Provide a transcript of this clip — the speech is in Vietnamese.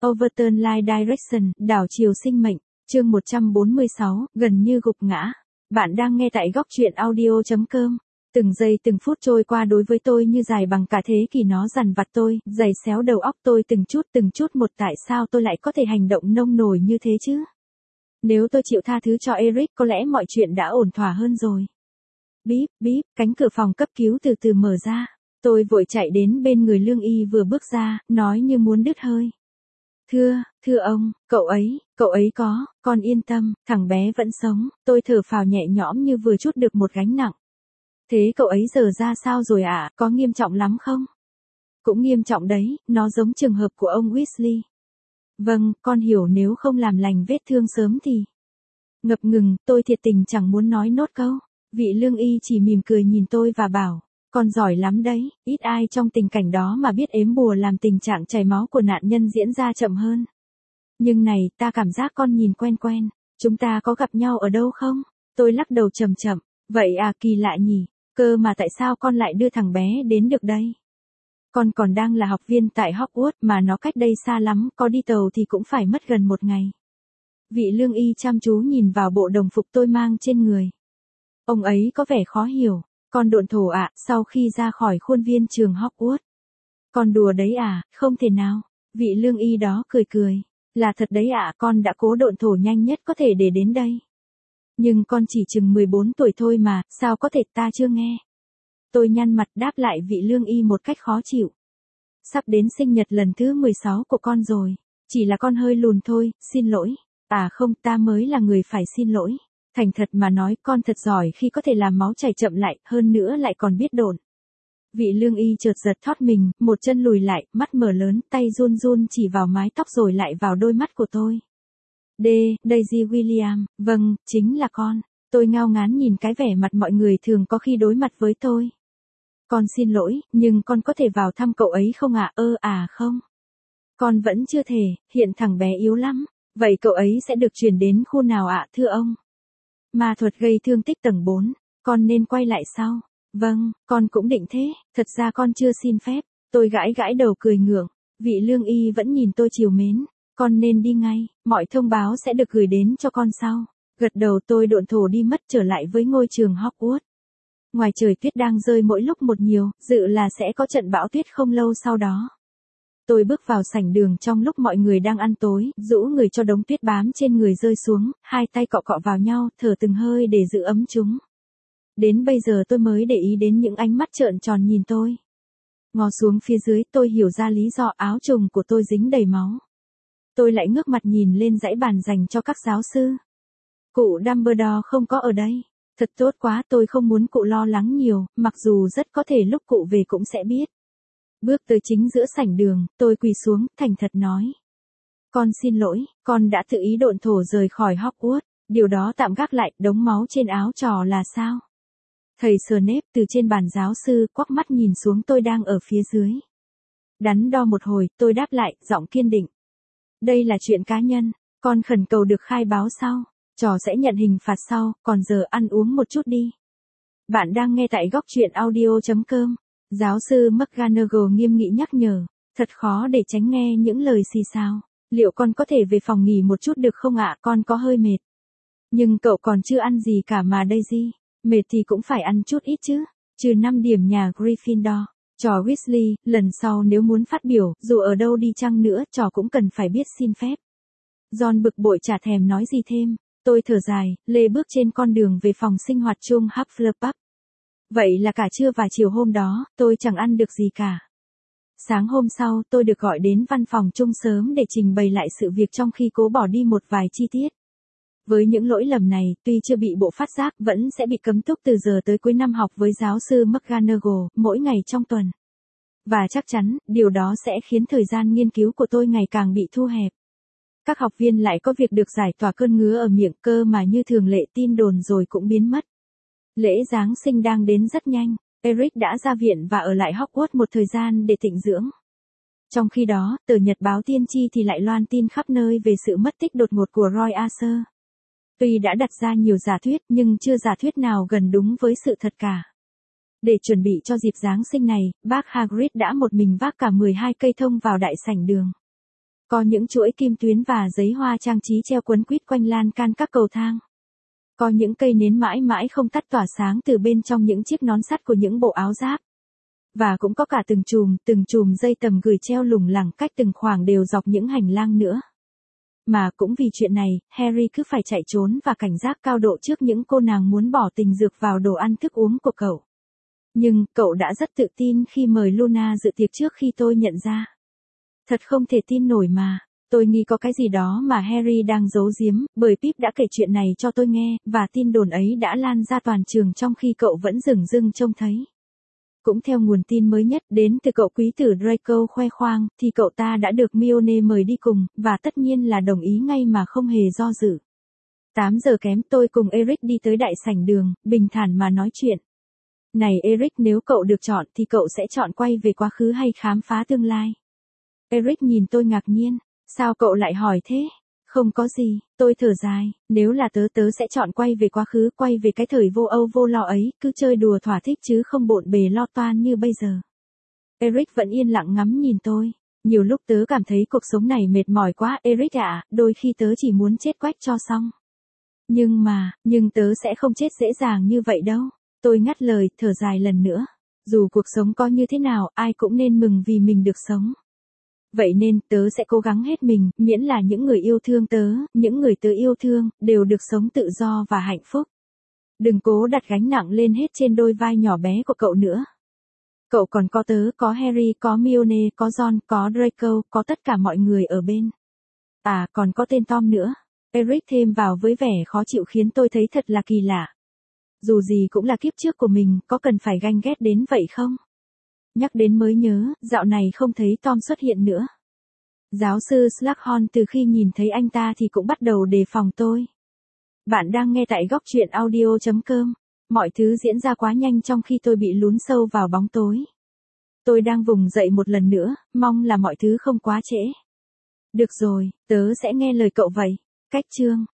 Overturn Life Direction, đảo chiều sinh mệnh, chương 146, gần như gục ngã. Bạn đang nghe tại góc truyện audio.com. Từng giây từng phút trôi qua đối với tôi như dài bằng cả thế kỷ, nó dằn vặt tôi, giày xéo đầu óc tôi từng chút một. Tại sao tôi lại có thể hành động nông nổi như thế chứ? Nếu tôi chịu tha thứ cho Eric có lẽ mọi chuyện đã ổn thỏa hơn rồi. Bíp, bíp, cánh cửa phòng cấp cứu từ từ mở ra. Tôi vội chạy đến bên người lương y vừa bước ra, nói như muốn đứt hơi. Thưa ông, cậu ấy có, con yên tâm, thằng bé vẫn sống. Tôi thở phào nhẹ nhõm như vừa trút được một gánh nặng. Thế cậu ấy giờ ra sao rồi ạ, có nghiêm trọng lắm không? Cũng nghiêm trọng đấy, nó giống trường hợp của ông Weasley. Vâng, con hiểu, nếu không làm lành vết thương sớm thì... Ngập ngừng, tôi thiệt tình chẳng muốn nói nốt câu. Vị lương y chỉ mỉm cười nhìn tôi và bảo, con giỏi lắm đấy, ít ai trong tình cảnh đó mà biết ếm bùa làm tình trạng chảy máu của nạn nhân diễn ra chậm hơn. Nhưng này, ta cảm giác con nhìn quen quen, chúng ta có gặp nhau ở đâu không? Tôi lắc đầu chậm chậm, vậy à, kỳ lạ nhỉ, cơ mà tại sao con lại đưa thằng bé đến được đây? Con còn đang là học viên tại Hogwarts mà nó cách đây xa lắm, có đi tàu thì cũng phải mất gần một ngày. Vị lương y chăm chú nhìn vào bộ đồng phục tôi mang trên người. Ông ấy có vẻ khó hiểu. Con độn thổ ạ, sau khi ra khỏi khuôn viên trường Hogwarts. Con đùa đấy à, không thể nào. Vị lương y đó cười. Là thật đấy ạ, con đã cố độn thổ nhanh nhất có thể để đến đây. Nhưng con chỉ chừng 14 tuổi thôi mà, sao có thể, ta chưa nghe. Tôi nhăn mặt đáp lại vị lương y một cách khó chịu. Sắp đến sinh nhật lần thứ 16 của con rồi. Chỉ là con hơi lùn thôi, xin lỗi. À không, ta mới là người phải xin lỗi. Thành thật mà nói, con thật giỏi khi có thể làm máu chảy chậm lại, hơn nữa lại còn biết độn. Vị lương y chợt giật thót mình, một chân lùi lại, mắt mở lớn, tay run run chỉ vào mái tóc rồi lại vào đôi mắt của tôi. Daisy William, vâng, chính là con. Tôi ngao ngán nhìn cái vẻ mặt mọi người thường có khi đối mặt với tôi. Con xin lỗi, nhưng con có thể vào thăm cậu ấy không ạ? Không. Con vẫn chưa thể, hiện thằng bé yếu lắm. Vậy cậu ấy sẽ được chuyển đến khu nào ạ, thưa ông? Ma thuật gây thương tích tầng 4, con nên quay lại sau. Vâng, con cũng định thế, thật ra con chưa xin phép. Tôi gãi đầu cười ngượng, vị lương y vẫn nhìn tôi trìu mến. Con nên đi ngay, mọi thông báo sẽ được gửi đến cho con sau. Gật đầu tôi độn thổ đi mất trở lại với ngôi trường Hogwarts. Ngoài trời tuyết đang rơi mỗi lúc một nhiều, dự là sẽ có trận bão tuyết không lâu sau đó. Tôi bước vào sảnh đường trong lúc mọi người đang ăn tối, rũ người cho đống tuyết bám trên người rơi xuống, hai tay cọ vào nhau, thở từng hơi để giữ ấm chúng. Đến bây giờ tôi mới để ý đến những ánh mắt trợn tròn nhìn tôi. Ngó xuống phía dưới, tôi hiểu ra lý do áo trùng của tôi dính đầy máu. Tôi lại ngước mặt nhìn lên dãy bàn dành cho các giáo sư. Cụ Dumbledore không có ở đây. Thật tốt quá, tôi không muốn cụ lo lắng nhiều, mặc dù rất có thể lúc cụ về cũng sẽ biết. Bước tới chính giữa sảnh đường, tôi quỳ xuống, thành thật nói. Con xin lỗi, con đã tự ý độn thổ rời khỏi Hogwarts, điều đó tạm gác lại, đống máu trên áo trò là sao? Thầy Snape từ trên bàn giáo sư quắc mắt nhìn xuống tôi đang ở phía dưới. Đắn đo một hồi, tôi đáp lại, giọng kiên định. Đây là chuyện cá nhân, con khẩn cầu được khai báo sau, trò sẽ nhận hình phạt sau, còn giờ ăn uống một chút đi. Bạn đang nghe tại góc truyện audio.com. Giáo sư McGonagall nghiêm nghị nhắc nhở, thật khó để tránh nghe những lời xì xào. Liệu con có thể về phòng nghỉ một chút được không ạ, con có hơi mệt. Nhưng cậu còn chưa ăn gì cả mà Daisy, mệt thì cũng phải ăn chút ít chứ, trừ 5 điểm nhà Gryffindor. Trò Weasley, lần sau nếu muốn phát biểu, dù ở đâu đi chăng nữa, trò cũng cần phải biết xin phép. John bực bội chả thèm nói gì thêm, tôi thở dài, lê bước trên con đường về phòng sinh hoạt chung Hufflepuff. Vậy là cả trưa và chiều hôm đó, tôi chẳng ăn được gì cả. Sáng hôm sau, tôi được gọi đến văn phòng chung sớm để trình bày lại sự việc trong khi cố bỏ đi một vài chi tiết. Với những lỗi lầm này, tuy chưa bị bộ phát giác, vẫn sẽ bị cấm túc từ giờ tới cuối năm học với giáo sư McGonagall, mỗi ngày trong tuần. Và chắc chắn, điều đó sẽ khiến thời gian nghiên cứu của tôi ngày càng bị thu hẹp. Các học viên lại có việc được giải tỏa cơn ngứa ở miệng, cơ mà như thường lệ tin đồn rồi cũng biến mất. Lễ Giáng sinh đang đến rất nhanh, Eric đã ra viện và ở lại Hogwarts một thời gian để tịnh dưỡng. Trong khi đó, tờ nhật báo tiên tri thì lại loan tin khắp nơi về sự mất tích đột ngột của Roy Asher. Tuy đã đặt ra nhiều giả thuyết nhưng chưa giả thuyết nào gần đúng với sự thật cả. Để chuẩn bị cho dịp Giáng sinh này, bác Hagrid đã một mình vác cả 12 cây thông vào đại sảnh đường. Có những chuỗi kim tuyến và giấy hoa trang trí treo quấn quýt quanh lan can các cầu thang. Có những cây nến mãi mãi không tắt tỏa sáng từ bên trong những chiếc nón sắt của những bộ áo giáp. Và cũng có cả từng chùm dây tầm gửi treo lủng lẳng cách từng khoảng đều dọc những hành lang nữa. Mà cũng vì chuyện này, Harry cứ phải chạy trốn và cảnh giác cao độ trước những cô nàng muốn bỏ tình dược vào đồ ăn thức uống của cậu. Nhưng, cậu đã rất tự tin khi mời Luna dự tiệc trước khi tôi nhận ra. Thật không thể tin nổi mà. Tôi nghĩ có cái gì đó mà Harry đang giấu giếm, bởi Pip đã kể chuyện này cho tôi nghe, và tin đồn ấy đã lan ra toàn trường trong khi cậu vẫn dửng dưng trông thấy. Cũng theo nguồn tin mới nhất đến từ cậu quý tử Draco khoe khoang, thì cậu ta đã được Hermione mời đi cùng, và tất nhiên là đồng ý ngay mà không hề do dự. 8 giờ kém tôi cùng Eric đi tới đại sảnh đường, bình thản mà nói chuyện. Này Eric, nếu cậu được chọn thì cậu sẽ chọn quay về quá khứ hay khám phá tương lai? Eric nhìn tôi ngạc nhiên. Sao cậu lại hỏi thế? Không có gì, tôi thở dài, nếu là tớ sẽ chọn quay về quá khứ, quay về cái thời vô âu vô lo ấy, cứ chơi đùa thỏa thích chứ không bộn bề lo toan như bây giờ. Eric vẫn yên lặng ngắm nhìn tôi. Nhiều lúc tớ cảm thấy cuộc sống này mệt mỏi quá, Eric ạ, đôi khi tớ chỉ muốn chết quách cho xong. Nhưng tớ sẽ không chết dễ dàng như vậy đâu. Tôi ngắt lời, thở dài lần nữa. Dù cuộc sống có như thế nào, ai cũng nên mừng vì mình được sống. Vậy nên, tớ sẽ cố gắng hết mình, miễn là những người yêu thương tớ, những người tớ yêu thương, đều được sống tự do và hạnh phúc. Đừng cố đặt gánh nặng lên hết trên đôi vai nhỏ bé của cậu nữa. Cậu còn có tớ, có Harry, có Hermione, có Ron, có Draco, có tất cả mọi người ở bên. À, còn có tên Tom nữa. Eric thêm vào với vẻ khó chịu khiến tôi thấy thật là kỳ lạ. Dù gì cũng là kiếp trước của mình, có cần phải ganh ghét đến vậy không? Nhắc đến mới nhớ, dạo này không thấy Tom xuất hiện nữa. Giáo sư Slughorn từ khi nhìn thấy anh ta thì cũng bắt đầu đề phòng tôi. Bạn đang nghe tại góc truyện audio.com. Mọi thứ diễn ra quá nhanh trong khi tôi bị lún sâu vào bóng tối. Tôi đang vùng dậy một lần nữa, mong là mọi thứ không quá trễ. Được rồi, tớ sẽ nghe lời cậu vậy. Cách chương